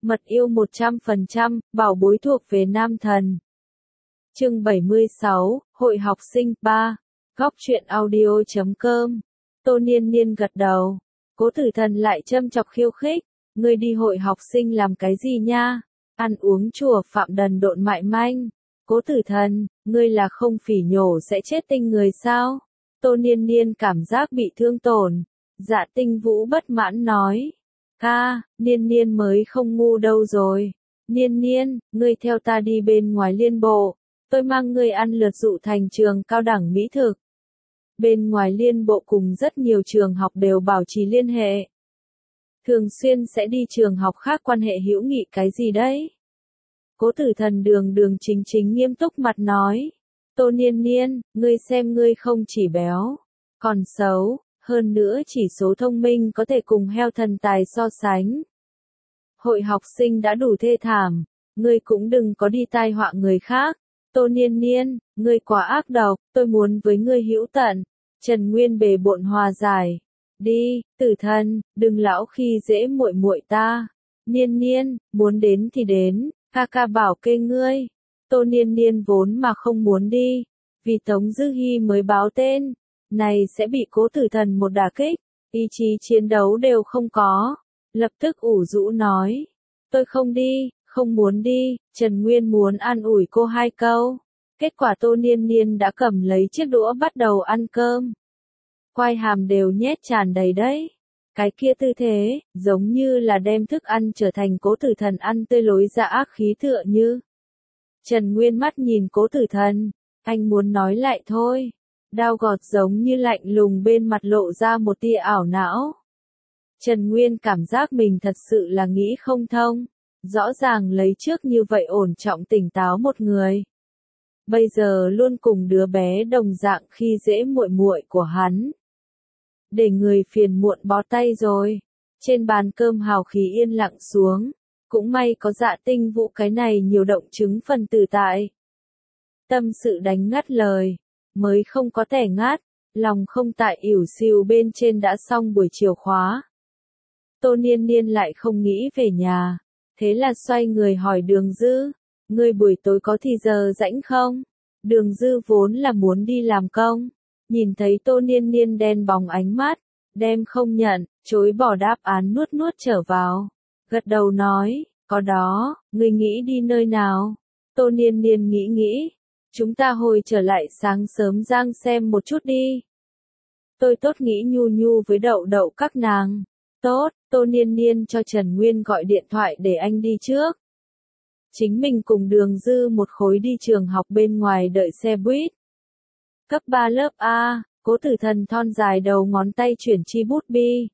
Mật yêu 100%, bảo bối thuộc về nam thần. Chương 76, Hội học sinh 3. Góc truyện audio.com. Tô Niên Niên gật đầu. Cố Tử Thần lại châm chọc khiêu khích. Ngươi đi hội học sinh làm cái gì nha? Ăn uống chùa Phạm Đần độn mại manh. Cố Tử Thần, ngươi là không phỉ nhổ sẽ chết tinh người sao? Tô Niên Niên cảm giác bị thương tổn. Dạ Tinh Vũ bất mãn nói. Ca, Niên Niên mới không ngu đâu rồi. Niên Niên, ngươi theo ta đi bên ngoài liên bộ. Tôi mang ngươi ăn lượt dụ thành trường cao đẳng mỹ thực. Bên ngoài liên bộ cùng rất nhiều trường học đều bảo trì liên hệ. Thường xuyên sẽ đi trường học khác quan hệ hữu nghị cái gì đấy? Cố Tử Thần đường đường chính chính nghiêm túc mặt nói. Tô Niên Niên, ngươi xem ngươi không chỉ béo, còn xấu, hơn nữa chỉ số thông minh có thể cùng heo thần tài so sánh. Hội học sinh đã đủ thê thảm, ngươi cũng đừng có đi tai họa người khác. Tô Niên Niên, ngươi quá ác độc, tôi muốn với ngươi hữu tận. Trần Nguyên bề bộn hòa giải. Đi, Tử Thần, đừng lão khi dễ muội muội ta. Niên Niên, muốn đến thì đến, ca ca bảo kê ngươi. Tô Niên Niên vốn mà không muốn đi, vì Tống Dư Hi mới báo tên, này sẽ bị Cố Tử Thần một đả kích, ý chí chiến đấu đều không có. Lập tức ủ rũ nói, tôi không đi, không muốn đi. Trần Nguyên muốn an ủi cô hai câu. Kết quả Tô Niên Niên đã cầm lấy chiếc đũa bắt đầu ăn cơm. Quai hàm đều nhét tràn đầy đấy. Cái kia tư thế, giống như là đem thức ăn trở thành Cố Tử Thần ăn tươi lối ra ác khí tựa như. Trần Nguyên mắt nhìn Cố Tử Thần, anh muốn nói lại thôi. Đao gọt giống như lạnh lùng bên mặt lộ ra một tia ảo não. Trần Nguyên cảm giác mình thật sự là nghĩ không thông. Rõ ràng lấy trước như vậy ổn trọng tỉnh táo một người. Bây giờ luôn cùng đứa bé đồng dạng khi dễ muội muội của hắn. Để người phiền muộn bó tay rồi. Trên bàn cơm hào khí yên lặng xuống. Cũng may có Dạ Tinh Vũ cái này nhiều động chứng phần tử tại. Tâm sự đánh ngắt lời. Mới không có tẻ ngát. Lòng không tại ỉu xìu bên trên đã xong buổi chiều khóa. Tô Niên Niên lại không nghĩ về nhà. Thế là xoay người hỏi Đường Dư. Ngươi buổi tối có thì giờ rảnh không? Đường Dư vốn là muốn đi làm công. Nhìn thấy Tô Niên Niên đen bóng ánh mắt. Đem không nhận, chối bỏ đáp án nuốt nuốt trở vào. Gật đầu nói, có đó, ngươi nghĩ đi nơi nào? Tô Niên Niên nghĩ. Chúng ta hồi trở lại sáng sớm Giang xem một chút đi. Tôi tốt nghĩ nhu nhu với Đậu Đậu các nàng. Tốt, Tô Niên Niên cho Trần Nguyên gọi điện thoại để anh đi trước. Chính mình cùng Đường Dư một khối đi trường học bên ngoài đợi xe buýt. Cấp 3 lớp A, Cố Tử Thần thon dài đầu ngón tay chuyển chi bút bi.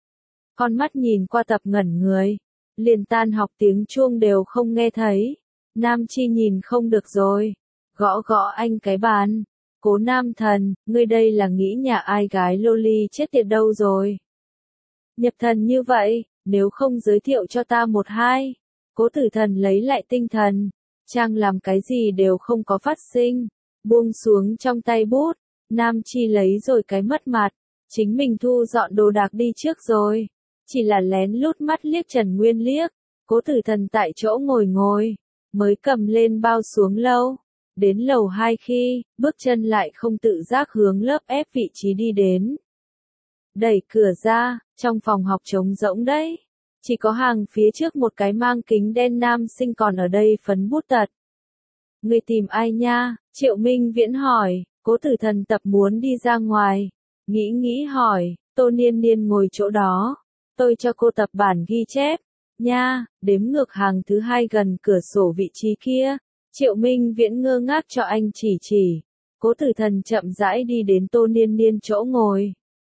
Con mắt nhìn qua tập ngẩn người. Liền tan học tiếng chuông đều không nghe thấy. Nam Chi nhìn không được rồi. Gõ gõ anh cái bàn. Cố Nam Thần, ngươi đây là nghĩ nhà ai gái loli chết tiệt đâu rồi. Nhập thần như vậy, nếu không giới thiệu cho ta một hai. Cố Tử Thần lấy lại tinh thần. Trang làm cái gì đều không có phát sinh. Buông xuống trong tay bút. Nam Chi lấy rồi cái mất mặt. Chính mình thu dọn đồ đạc đi trước rồi. Chỉ là lén lút mắt liếc Trần Nguyên liếc. Cố Tử Thần tại chỗ ngồi. Mới cầm lên bao xuống lâu. Đến lầu 2 khi, bước chân lại không tự giác hướng lớp ép vị trí đi đến. Đẩy cửa ra, trong phòng học trống rỗng đấy. Chỉ có hàng phía trước một cái mang kính đen nam sinh còn ở đây phấn bút tật. Người tìm ai nha? Triệu Minh Viễn hỏi. Cố Tử Thần tập muốn đi ra ngoài. Nghĩ hỏi. Tô Niên Niên ngồi chỗ đó. Tôi cho cô tập bản ghi chép. Nha, đếm ngược hàng thứ 2 gần cửa sổ vị trí kia. Triệu Minh Viễn ngơ ngác cho anh chỉ. Cố Tử Thần chậm rãi đi đến Tô Niên Niên chỗ ngồi.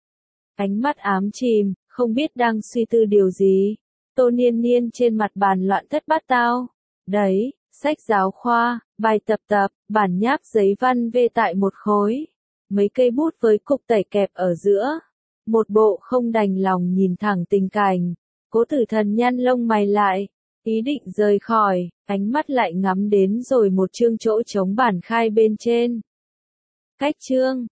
Ánh mắt ám chìm, không biết đang suy tư điều gì. Tô Niên Niên trên mặt bàn loạn thất bát tao. Đấy, sách giáo khoa, bài tập, bản nháp giấy văn vê tại một khối. Mấy cây bút với cục tẩy kẹp ở giữa. Một bộ không đành lòng nhìn thẳng tình cảnh. Cố Tử Thần nhăn lông mày lại. Ý định rời khỏi, ánh mắt lại ngắm đến rồi một chương chỗ trống bản khai bên trên. Cách chương,